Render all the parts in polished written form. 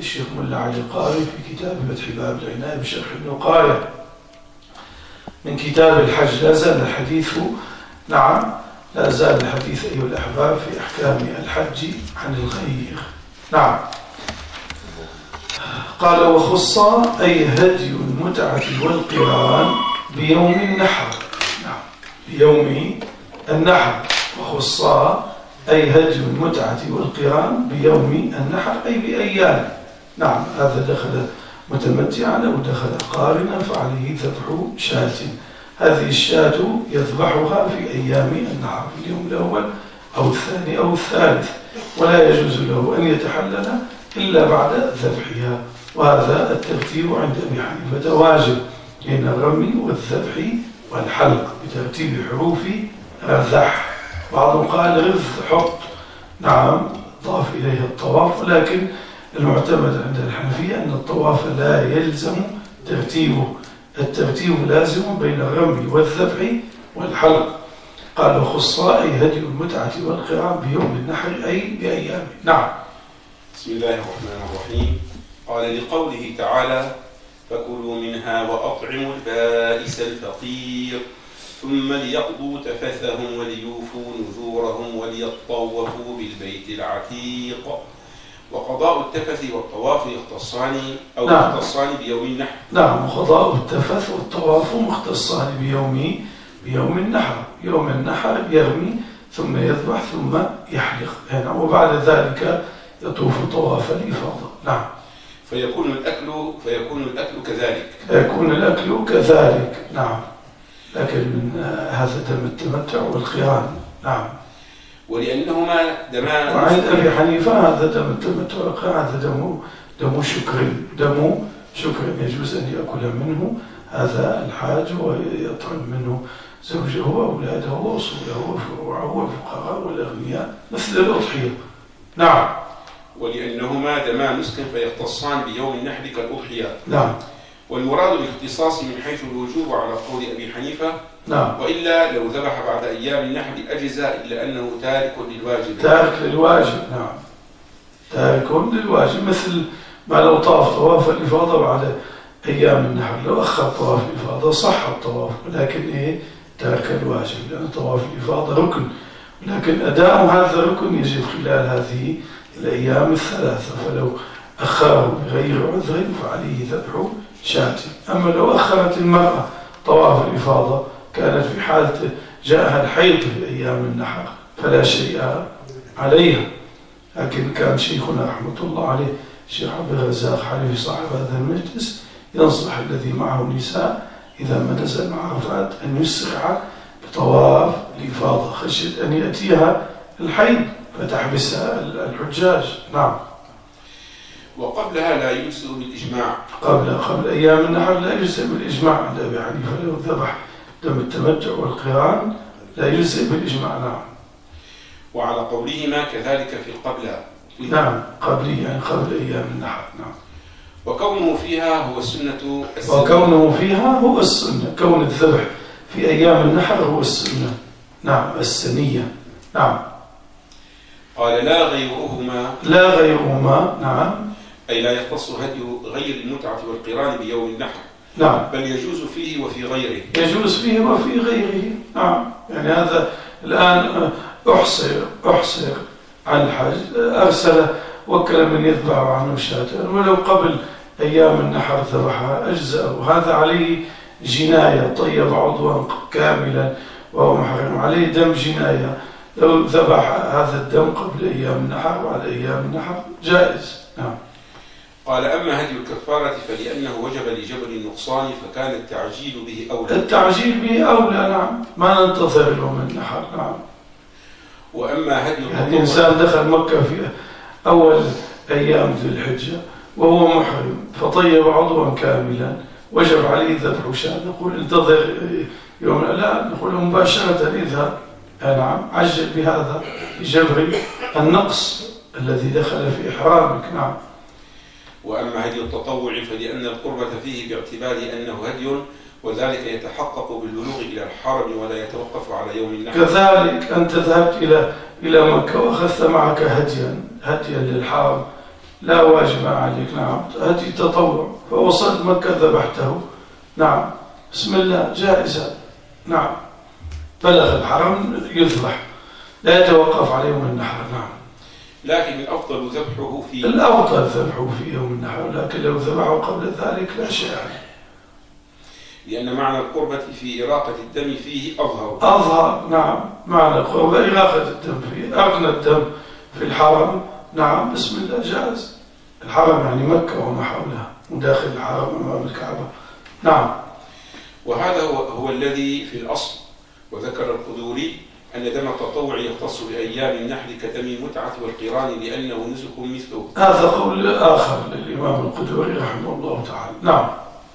الشيخ ملا علي القاري في كتاب فتح باب العناية بشرح النقاية من كتاب الحج. لا زال الحديث نعم لا زال الحديث أيها الأحباب في أحكام الحج عن الغير. نعم. قال وخص أي هدي المتعة والقران بيوم النحر. نعم بيوم النحر. وخص أي هدي المتعة والقران بيوم النحر أي بأيام. نعم هذا دخل متمتعا أو دخل قارنا فعليه ذبح شاة. هذه الشاة يذبحها في أيام النحر في اليوم الأول أو الثاني أو الثالث، ولا يجوز له أن يتحلل إلا بعد ذبحها. وهذا الترتيب عند أبي حنيفة واجب بين الرمي والذبح والحلق بترتيب حروف رذح. بعضهم قال رذ حط، نعم ضاف إليها الطواف، ولكن المعتمد عند الحنفية أن الطواف لا يلزم ترتيبه، الترتيب لازم بين الرمي والذبح والحلق. قال وخص أي هدي المتعة والقران بيوم النحر أي بأيامه. نعم. بسم الله الرحمن الرحيم. قال لقوله تعالى فكلوا منها وأطعموا البائس الفقير ثم ليقضوا تفثهم وليوفوا نذورهم وليطوفوا بالبيت العتيق. وقضاء التفث والطواف يختصان أو نعم. يختصان بيوم النحر. نعم وقضاء التفث والطواف مختصان بيوم النحر. يوم النحر يرمي ثم يذبح ثم يحلق، يعني وبعد ذلك يطوف طواف الإفاضة. نعم. فيكون الأكل كذلك. يكون الأكل كذلك. نعم. لكن من هذا دم التمتع والقران. نعم. ولأنهما دمان. وعند أبي حنيفة هذا دم التمتع والقران هذا دم شكر يجوز أن يأكل منه هذا الحاج ويطعم منه زوجه وأولاده وأصوله وفروعه والفقراء والأغنياء مثل الأضحية. نعم. ولأنهما دما نسك فيختصان بيوم النحر كالأضحية. نعم. والمراد الاختصاص من حيث الوجوب على قول أبي حنيفة. نعم. وإلا لو ذبح بعد أيام النحر أجزاء إلا أنه تارك للواجب. نعم تارك للواجب، مثل ما لو طاف طواف الإفاضة بعد أيام النحر، لو أخر طواف الإفاضة صح الطواف، ولكن ترك الواجب لأن طواف الإفاضة ركن، ولكن أداء هذا الركن يجب خلال هذه الأيام الثلاثة، فلو أخره بغير عذر فعليه ذبح شاة. أما لو أخرت المرأة طواف الإفاضة كانت في حالة جاءها الحيض في أيام النحر فلا شيء عليها. لكن كان شيخنا رحمة الله عليه الشيخ عبد الرزاق حليفي صاحب هذا المجلس ينصح الذي معه نساء إذا ما نزل مع عرفات أن يسرع بطواف الإفاضة خشية أن يأتيها الحيض فتحبسها الحجاج. نعم. وقبلها لا يجزئ بالإجماع. قبل أيام النحر لا يجزئ بالإجماع عند أبي حنيفة، لو ذبح دم التمتع والقران لا يجزئ بالإجماع. نعم. وعلى قولهما كذلك في القبلة. نعم قبل يعني قبل أيام النحر. نعم. وكونه فيها هو السنة. كون الذبح في أيام النحر هو السنة. نعم السنية. نعم. قال لا غيرهما. نعم. أي لا يختص هدي غير المتعة والقران بيوم النحر. نعم. بل يجوز فيه وفي غيره. نعم. يعني هذا الآن أحصر عن الحج، أرسل وكل من يذبح عنه شاة، ولو قبل أيام النحر ذبحها أجزاء، وهذا عليه جناية، طيب عضوا كاملا وهو محرم، عليه دم جناية. لو ذبح هذا الدم قبل أيام النحر وعلى أيام النحر جائز. نعم. قال أما هدي الكفارة فلأنه وجب لجبر النقصان فكان التعجيل به أولى. نعم. ما ننتظر يوم النحر. نعم. وأما هدي الإنسان دخل مكة في أول أيام ذي الحجة وهو محرم فطيب عضوا كاملا وجب عليه ذبح شاة، نقول انتظر يوم، لا نقول مباشرة اذهب. نعم عجل بهذا لجبر النقص الذي دخل في إحرامك. نعم. وأما هدي التطوع فلأن القربة فيه باعتبار أنه هدي، وذلك يتحقق بالبلوغ إلى الحرم ولا يتوقف على يوم النحر. كذلك أنت ذهبت إلى مكة وأخذت معك هديا للحرم لا واجب عليك. نعم، هدي تطوع، فوصلت مكة ذبحته، نعم، بسم الله، جائزة. نعم، بلغ الحرم يذبح، لا يتوقف على يوم النحر. نعم، لكن الأفضل ذبحه في يوم النحر، لكن لو ذبحه قبل ذلك لا شيء عليه، لأن معنى القربة في إراقة الدم فيه أظهر. نعم، معنى القربة إراقة الدم فيه، أغنى الدم في الحرم. نعم، بسم الله، جائز. الحرم يعني مكة وما حولها، وداخل الحرم أمام الكعبة. نعم. وهذا هو الذي في الأصل. وذكر القدوري أن دم التطوع يختص بأيام النحر كدم المتعة والقران لأنه نسك مثله. هذا قول آخر للإمام القدوري رحمه الله تعالى. نعم.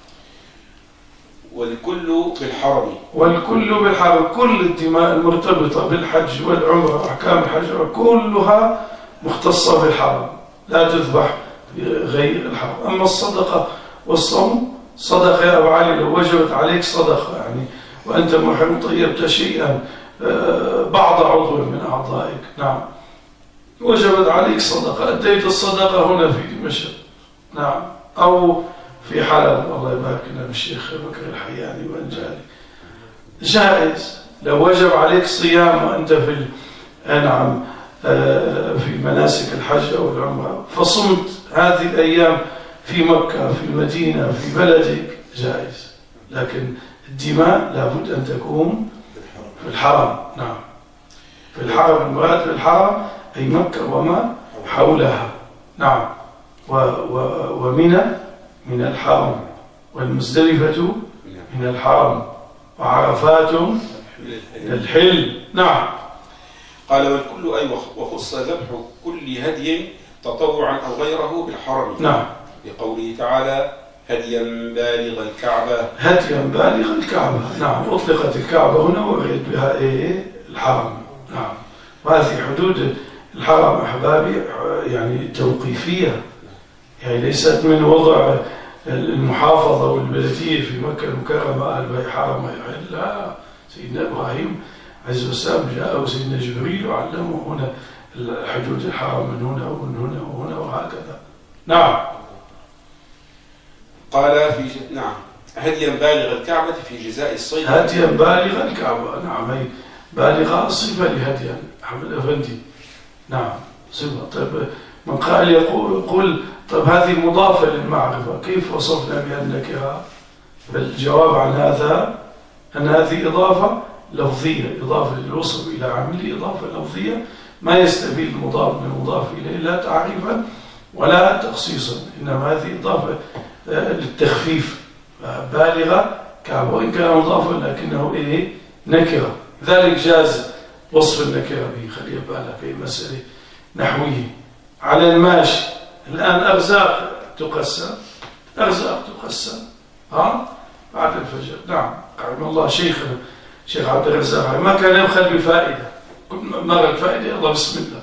والكل بالحرم. كل الدماء المرتبطة بالحج والعمرة، أحكام الحج كلها مختصة بالحرم، لا تذبح في غير الحرم. أما الصدقة والصوم، صدقة يا أبو علي لو وجبت عليك صدقة يعني وأنت محرم طيبت شيئا بعض عضو من أعضائك، نعم، وجبت عليك صدقة، أديت الصدقة هنا في دمشق، نعم، أو في حلب، الله يبارك لنا بالشيخ بكر الحياني والجالي، جائز. لو وجب عليك صيام وأنت في نعم في مناسك الحج أو العمرة، فصمت هذه الأيام في مكة، في المدينة، في بلدك، جائز. لكن الدماء لابد أن تكون في الحرم. نعم، في الحرم، المراد بالحرم أي مكة وما حولها. نعم، ومنى من الحرم، والمزدلفة من الحرم، وعرفات من الحل. نعم. قال والكل أي وخص ذبح كل هدي تطوعا أو غيره بالحرم. نعم، لقوله تعالى هديا بالغ الكعبة. نعم، أطلقت الكعبة هنا وأريد بها الحرم. نعم، وهذه حدود الحرم أحبابي يعني توقيفية، يعني ليست من وضع المحافظة والبلدية في مكة المكرمة الحرم يحل، لا، سيدنا إبراهيم عز السلام جاء وسيدنا جبريل وعلمه هنا حدود الحرم من هنا ومن هنا وهنا وهكذا. نعم. قال نعم هديا بالغ الكعبة في جزاء الصيد. هديا بالغ الكعبة، نعم، أي بالغ صفة لهديا أحمد أفندي. نعم، صفة. طيب من قال يقول طيب هذه مضافة للمعرفة، كيف وصفنا بها النكرة؟ فالجواب عن هذا أن هذه إضافة لفظية، إضافة للوصف إلى عامله، إضافة لفظية ما يستفيد المضاف من المضاف إليه لا تعريفا ولا تخصيصا، إنما هذه إضافة للتخفيف. بالغة كعبة وإن كان مضافا لكنه نكرة، ذلك جاز وصف النكرة به. خلي بالك في مسألة نحوية. على الماشي الآن أرزاق تقسم بعد الفجر. نعم، رحمه الله شيخنا شيخ عبد الرزاق ما كان يبخل بفائدة، كل مرة الفائدة الله بسم الله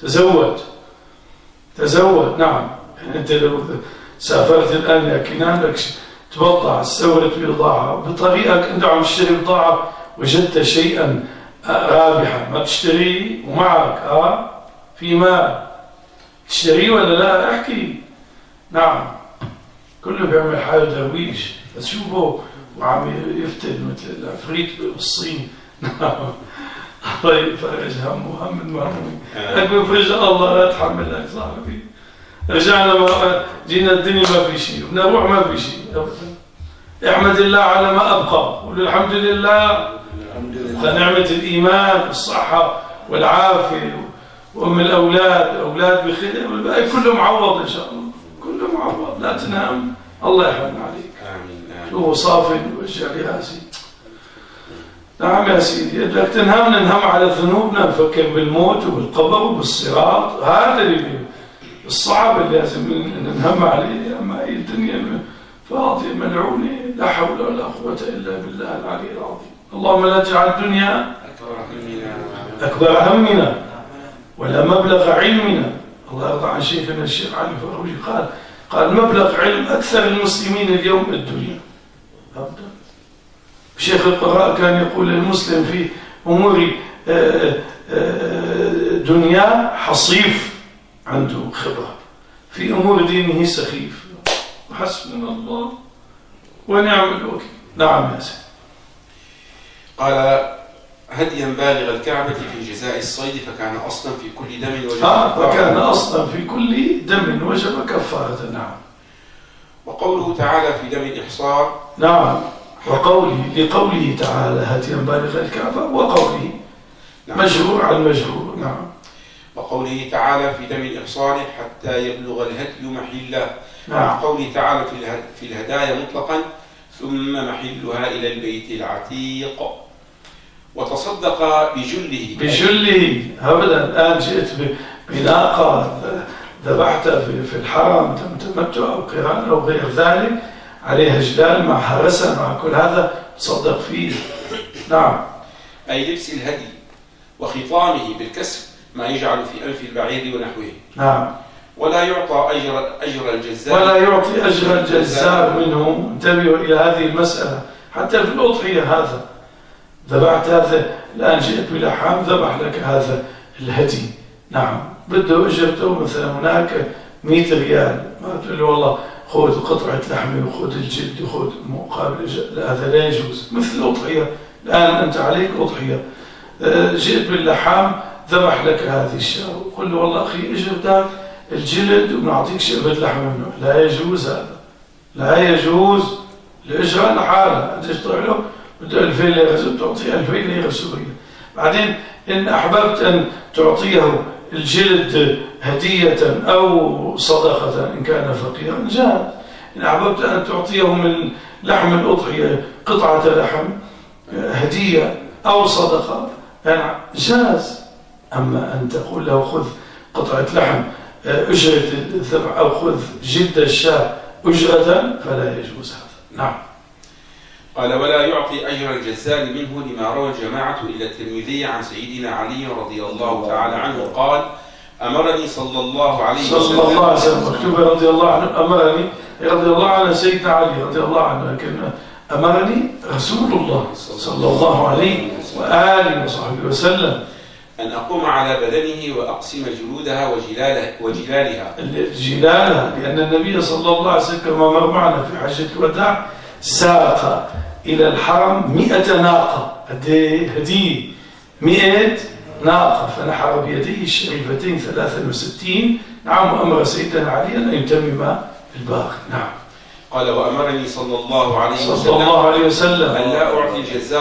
تزود. نعم، يعني أنت لو سافرت الآن يا كنان لك تبضع استورد بضاعة بطريقك، أنت عم تشتري بضاعة وجدت شيئا رابحا ما تشتريه ومعك في مال تشتريه ولا لا؟ احكي. نعم، كله بيعمل حاله درويش، تشوفه وعم يفتل مثل العفريت بالصين. نعم، الله يفرج همه هم المهمومين. أقول فرج الله لا تحملك صاحبي. رجعنا جينا الدنيا ما في شيء، بنروح ما في شيء أبدا. احمد الله على ما أبقى، قول الحمد لله نعمة الإيمان والصحة والعافية وأم الأولاد أولاد بخير والباقي كله معوض إن شاء الله، كله معوض. لا تنام، الله يحن عليك. شوفوا صافي وجه لهاسي. نعم يا سيدي، لك ننهم على ذنوبنا، نفكر بالموت وبالقبر وبالصراط، هذا اللي الصعب اللي لازم ننهم عليه. أما أي الدنيا فاضية ملعونة، لا حول ولا قوة إلا بالله العلي العظيم. اللهم لا تجعل الدنيا أكبر همنا ولا مبلغ علمنا. الله يرضى عن شيخنا الشيخ علي فروجي قال مبلغ علم أكثر المسلمين اليوم الدنيا. أبدا. شيخ القراء كان يقول للمسلم في أمور دنيا حصيف، عنده خبرة في أمور دينه سخيف. حسبنا الله ونعم الوكيل. نعم يا سيدي. قال هديا بالغ الكعبة في جزاء الصيد فكان أصلا في كل دم وجب كفارة. فكان أصلا في كل دم وجب كفارة. نعم. وقوله تعالى في دم الإحصار. نعم. لقوله تعالى هديا بالغ الكعبة، وقوله نعم. مجرور على المجرور. نعم. وقوله تعالى في دم الإحصار حتى يبلغ الهدي محله. نعم. وقوله تعالى في الهدايا مطلقا ثم محلها إلى البيت العتيق. وتصدق بجله. أبدا الآن جئت بناقة ذبحتها في الحرم تمتع أو قران أو غير ذلك، عليها جلال معها رسم مع كل هذا تصدق فيه. نعم. أي لبس الهدي وخطامه بالكسر ما يجعل في أنف البعير ونحوه. نعم. ولا يعطى أجر الجزار. ولا يعطي أجر الجزار منه. انتبهوا إلى هذه المسألة. حتى في الأضحية هذا ذبحت هذا الآن جئت بلحام ذبح لك هذا الهدي. نعم. بده أجرته مثلا هناك 100 ريال، ما تقول له والله خذ قطعة لحمة وخذ الجلد وخذ مقابل هذا لا يجوز. مثل الأضحية الآن أنت عليك أضحية، جئت باللحام ذبح لك هذه الشاة وقل له والله أخي أجرتك الجلد وبنعطيك شعبة لحمة منه. لا يجوز هذا. لا يجوز. الإجراء لحالة أنت تطلع له بده 2000 ليرة تعطيه 2000 ليرة سورية. بعدين إن أحببت أن تعطيه الجلد هدية أو صدقة إن كان فقيرا جاز. إن أحببت أن تعطيه من لحم الأضحية قطعة لحم هدية أو صدقة يعني جاز. أما أن تقول له خذ قطعة لحم أجرة الذبح أو خذ جلد الشاة أجرة فلا يجوز هذا. نعم. قال ولا يعطي أجر الجزار منه لما روى الجماعة إلى الترمذي عن سيدنا علي رضي الله تعالى عنه قال أمرني صلى الله عليه وسلم مكتوب رضي الله عنه أمرني رضي الله عنه سيدنا علي رضي الله عنه، لكن أمرني رسول الله صلى الله عليه وآله وصحبه وسلم أن أقوم على بدنه وأقسم جلودها وجلالها. لأن النبي صلى الله عليه وسلم كما مر معنا في حجة الوداع ساق إلى الحرم 100 ناقة هدية 100 ناقة، فنحر بيديه الشريفتين 63. نعم. وأمر سيدنا علي أن يتمم الباقي. نعم. قال وأمرني صلى الله عليه وسلم أن لا أعطي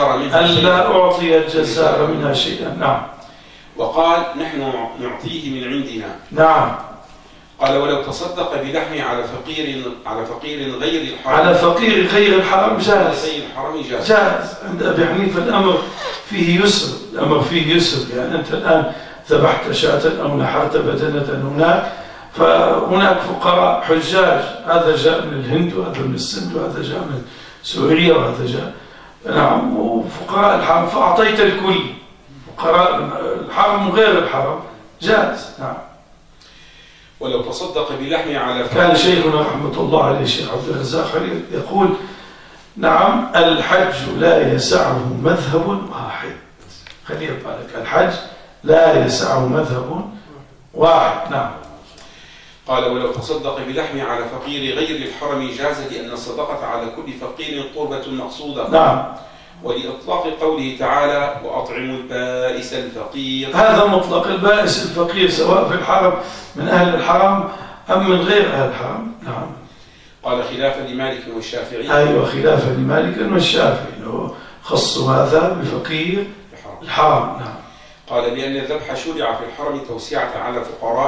الجزار منها شيئا. نعم. وقال نحن نعطيه من عندنا. نعم. قال ولو تصدق بلحمه على فقير غير الحرم. على فقير غير الحرم جاز. جاز. عند أبي حنيفة الأمر فيه يسر. يعني أنت الآن ذبحت شاة أو نحرت بدنة هناك، فهناك فقراء حجاج، هذا جاء من الهند وهذا من السند وهذا جاء من سوريا وهذا جاء. نعم. وفقراء الحرم فأعطيت الكل. فقراء الحرم وغير الحرم جاز. نعم. ولو تصدق بلحمه على كان شيخنا رحمة الله عليه الشيخ عبد الرزاق يقول نعم الحج لا يسعه مذهب واحد. خلي بالك الحج لا يسعه مذهب واحد. نعم. قال ولو تصدق بلحمه على فقير غير الحرم جاز لأن الصدقة على كل فقير قربة مقصودة. نعم. ولإطلاق قوله تعالى وأطعموا البائس الفقير. هذا مطلق البائس الفقير سواء في الحرم من أهل الحرم أم من غير أهل الحرم. نعم. قال خلافا لمالك والشافعي. أيوة خلافا لمالك والشافعي لو خصوا هذا بفقير الحرم. نعم. قال لأن الذبح شرع في الحرم توسعة على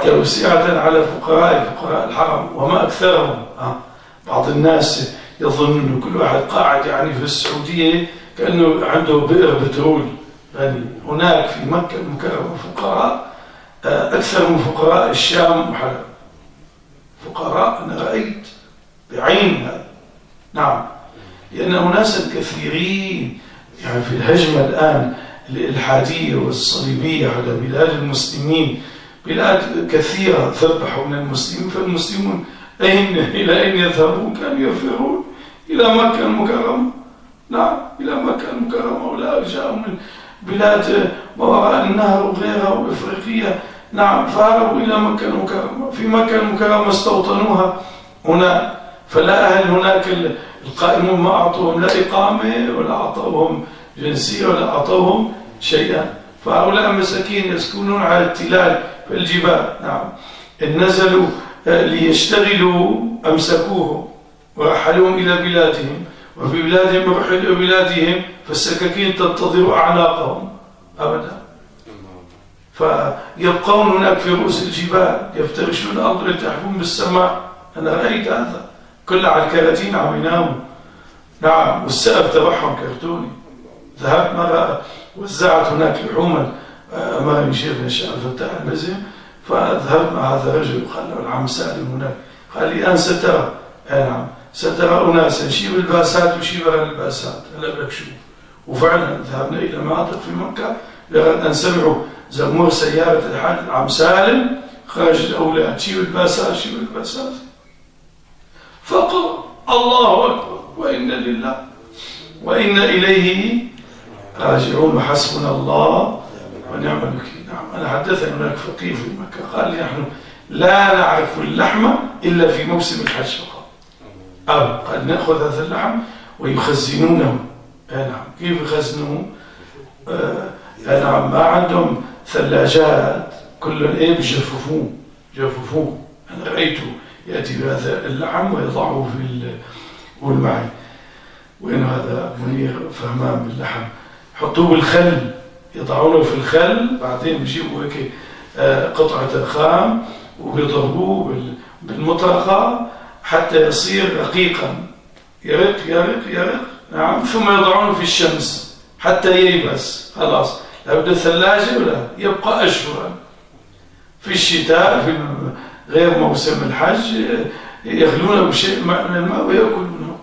فقراء الحرم وما أكثرهم. بعض الناس يظن أن كل واحد قاعد يعني في السعودية كأنه عنده بئر بترول. يعني هناك في مكة المكرمة فقراء أكثر من فقراء الشام وحلب. فقراء أنا رأيت بعين هذا. نعم. لأن أناسا كثيرين يعني في الهجمة الآن الإلحادية والصليبية على بلاد المسلمين، بلاد كثيرة ذبحوا من المسلمين، فالمسلمون إلى أين يذهبون؟ كانوا يفرون إلى مكة المكرمة. نعم. إلى مكة المكرمة. ولا جاءوا بلاد ما وراء النهر وغيرها وإفريقيا. نعم، فهربوا إلى مكة المكرمة، في مكة المكرمة استوطنوها هنا، فلا أهل هناك القائمون ما أعطوهم لا إقامة ولا أعطوهم جنسية ولا أعطوهم شيئا، فهؤلاء مساكين يسكنون على التلال في الجبال. نعم، إن نزلوا ليشتغلوا أمسكوهم ورحلوهم إلى بلادهم، وفي بلادهم رحلوا إلى بلادهم فالسكاكين تنتظر أعناقهم أبدا، فيبقون هناك في رؤوس الجبال يفترشون الأرض ويلتحفون بالسماء. أنا رأيت هذا كل على الكراتين عم يناموا. نعم، والسقف تبعهم كرتوني. ذهبت مرة وزعت هناك لحوما أمام شيخنا الشيخ الفتاح المزم، فذهبت مع هذا الرجل وقال له العم سالم هناك، قال لي الآن سترى. نعم، سترى أناسا شيب الباسات وشيب الباسات. هلا بدك شوف. وفعلا ذهبنا إلى مناطق في مكة لغاية أن سمعوا زمور سيارة الحاج العم سالم، خرج الأولاد شيب الباسات شيب الباسات، فقال الله أكبر وإنا لله وإنا إليه راجعون وحسبنا الله ونعم الوكيل. نعم، أنا حدثني هناك فقيه في مكة قال لي نحن لا نعرف اللحم إلا في موسم الحج فقط. قال نأخذ هذا اللحم ويخزنونه. نعم، كيف يخزنوه؟ نعم، ما عندهم ثلاجات، كل بجففوه. أنا رأيته يأتي بهذا اللحم ويضعه في قول معي وين هذا منير فهمان باللحم، حطوه بالخل، يضعونه في الخل، بعدين بيجيبوا هيك قطعة خام وبيضربوه بالمطرقة حتى يصير رقيقا، يرق. نعم، ثم يضعونه في الشمس حتى ييبس. خلاص، لا بده ثلاجة ولا يبقى أشهرا. في الشتاء في غير موسم الحج يغلونه بشيء من الماء ويأكلونه.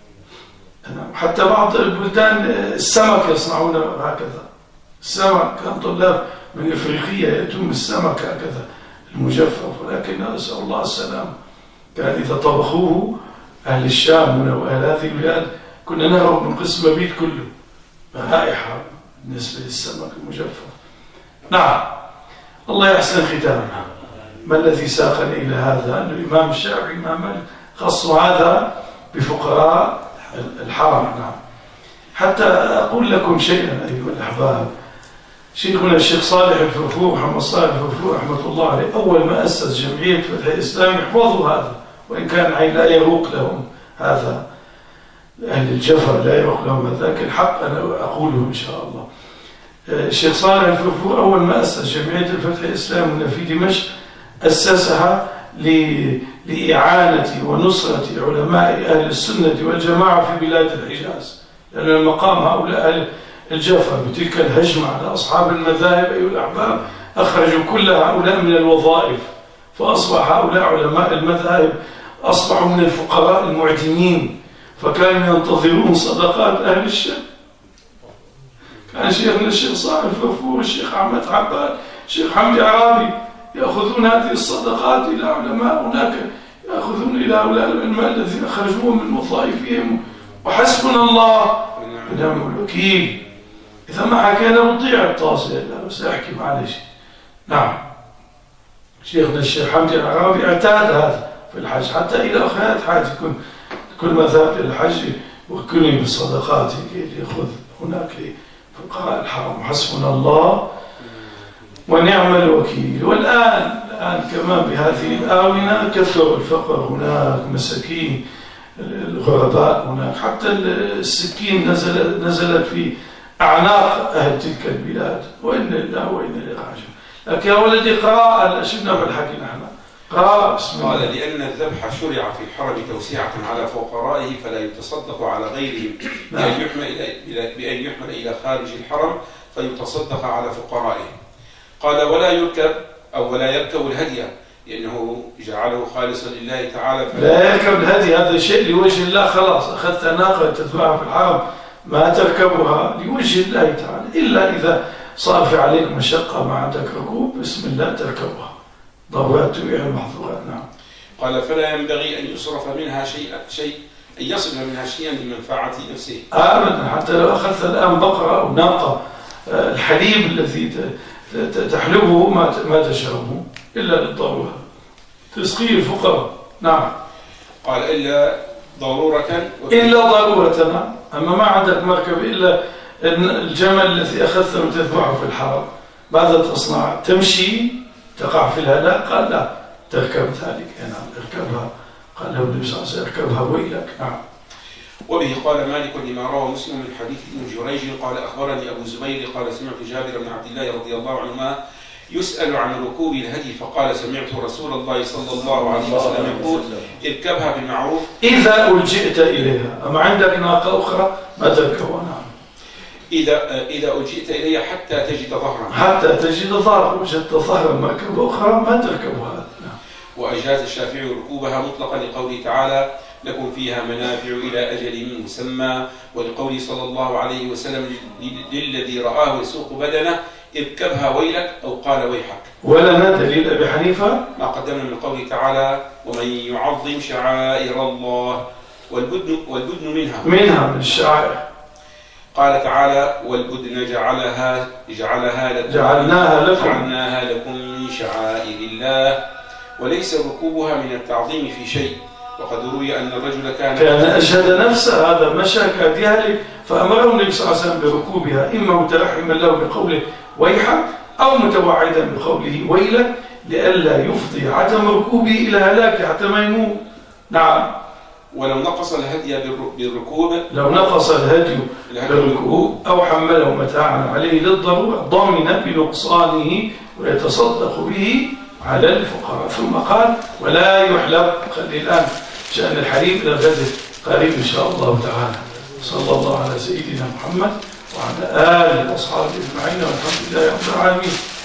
حتى بعض البلدان السمك يصنعونه هكذا. السمك كان طلاب من إفريقيا يأتون بالسمك هكذا المجفف، ولكن نسأل الله السلام. كان إذا طبخوه أهل الشام هنا وأهل هذه البلاد كنا نهرب من قسم مبيت كله رائحة بالنسبة للسمك المجفف. نعم، الله يحسن ختامنا. ما الذي ساقنا إلى هذا؟ أن الإمام الشافعي إمام مالك خصوا هذا بفقراء الحرم. نعم، حتى أقول لكم شيئا أيها الأحباب، شيخنا الشيخ صالح الفرفور محمد صالح الفرفور رحمة الله عليه أول ما أسس جمعية فتح الإسلام يحفظوا هذا، وإن كان لا يروق لهم هذا، أهل الجفر لا يروق لهم هذا، لكن الحق أنا أقوله إن شاء الله. الشيخ صالح الفرفور أول ما أسس جمعية فتح الإسلام هنا في دمشق أسسها لإعانة ونصرة علماء أهل السنة والجماعة في بلاد الحجاز، لأن المقام هؤلاء أهل الجفر بتلك الهجمة على أصحاب المذاهب أيها الأحباب أخرجوا كل هؤلاء من الوظائف، فأصبح هؤلاء علماء المذاهب أصبحوا من الفقراء المعدمين، فكانوا ينتظرون صدقات أهل الشام. كان شيخنا الشيخ صالح الفرفور، الشيخ أحمد عباد، الشيخ حمدي عرابي يأخذون هذه الصدقات إلى علماء هناك، يأخذون إلى هؤلاء العلماء الذين أخرجوهم من وظائفهم، وحسبنا الله ونعم الوكيل. إذا ما حكينا نطيع الطاسة، لا بس أحكي معلش. نعم، شيخنا الشيخ حمدي العرابي اعتاد هذا في الحج، حتى إلى آخر حاجة يكون كل ما ذهب إلى الحج وكلني بالصدقات يأخذ هناك لفقراء الحرم. حسبنا الله ونعم الوكيل. والآن كمان بهذه الآونة كثر الفقر هناك، مساكين الغرباء هناك، حتى السكين نزلت في أعناق أهل تلك البلاد، وإن الله وإن إليه راجعون. لكن يا ولدي قراءة شفنا بالحكي نحن قراءة بسم الله. قال لأن الذبح شرع في الحرم توسعة على فقرائه فلا يتصدق على غيرهم بأن يحمل إلى خارج الحرم فيتصدق على فقرائه. قال ولا يركب الهدي لأنه جعله خالصا لله تعالى، لا يركب الهدي، هذا شيء لوجه الله. خلاص أخذت ناقة تتبعها في الحرم ما تركبها لوجه الله تعالى، إلا إذا صار في عليك مشقة ما عندك ركوب بسم الله تركبها، ضرورات تبيع المحظورات. نعم. قال فلا ينبغي أن يصرف منها شيء أن يصرف منها شيئا لمنفعة نفسه أبدا. حتى لو أخذت الآن بقرة أو ناقة الحليب الذي تحلبه ما تشربه إلا للضرورة. تسقيه الفقراء. نعم. قال إلا ضرورة. إلا ضرورة. أما ما عندك مركب إلا الجمل الذي أخذته وتذبحه في الحرم، ماذا تصنع؟ تمشي تقع في الهلاك؟ قال لا، تركب ذلك. نعم اركبها. قال له النبي صلى الله عليه وسلم اركبها ويلك. نعم. وبه قال مالك لما روى مسلم من حديث ابن جريج قال أخبرني أبو الزبير قال سمعت جابر بن عبد الله رضي الله عنهما يسأل عن ركوب الهدي فقال سمعت رسول الله صلى الله عليه وسلم يقول اركبها بالمعروف إذا ألجئت إليها. أما عندك ناقة أخرى ما تركبها. نعم. إذا ألجئت إليها حتى تجد ظهرا. حتى تجد ظهرا. وجدت ظهرا مركبة أخرى ما تركبها. نعم. وأجاز الشافعي ركوبها مطلقا لقوله تعالى لكم فيها منافع إلى أجل مسمى، ولقوله صلى الله عليه وسلم للذي رآه يسوق بدنه اركبها ويلك أو قال ويحك. ولنا دليل أبي حنيفة ما قدمنا من قوله تعالى ومن يعظم شعائر الله والبدن منها من الشعائر. قال تعالى والبدن جعلناها لكم من شعائر الله وليس ركوبها من التعظيم في شيء. وقد روي أن الرجل كان أشهد نفسه، هذا مشى كاد يهلك فأمره النبي صلى الله عليه وسلم بركوبها، إما مترحما له بقوله ويحك أو متوعدا بقوله ويلك لئلا يفضي عدم ركوبه إلى هلاك حتى ما يموت. نعم. ولو نقص الهدي بالركوب، لو نقص الهدي بالركوب أو حمله متاعا عليه للضرورة ضامن بنقصانه ويتصدق به على الفقراء. ثم قال ولا يحلب. خلي الآن شأن الحليب إلى غد قريب إن شاء الله تعالى. صلى الله على سيدنا محمد وعلى آله وأصحابه أجمعين والحمد لله رب العالمين.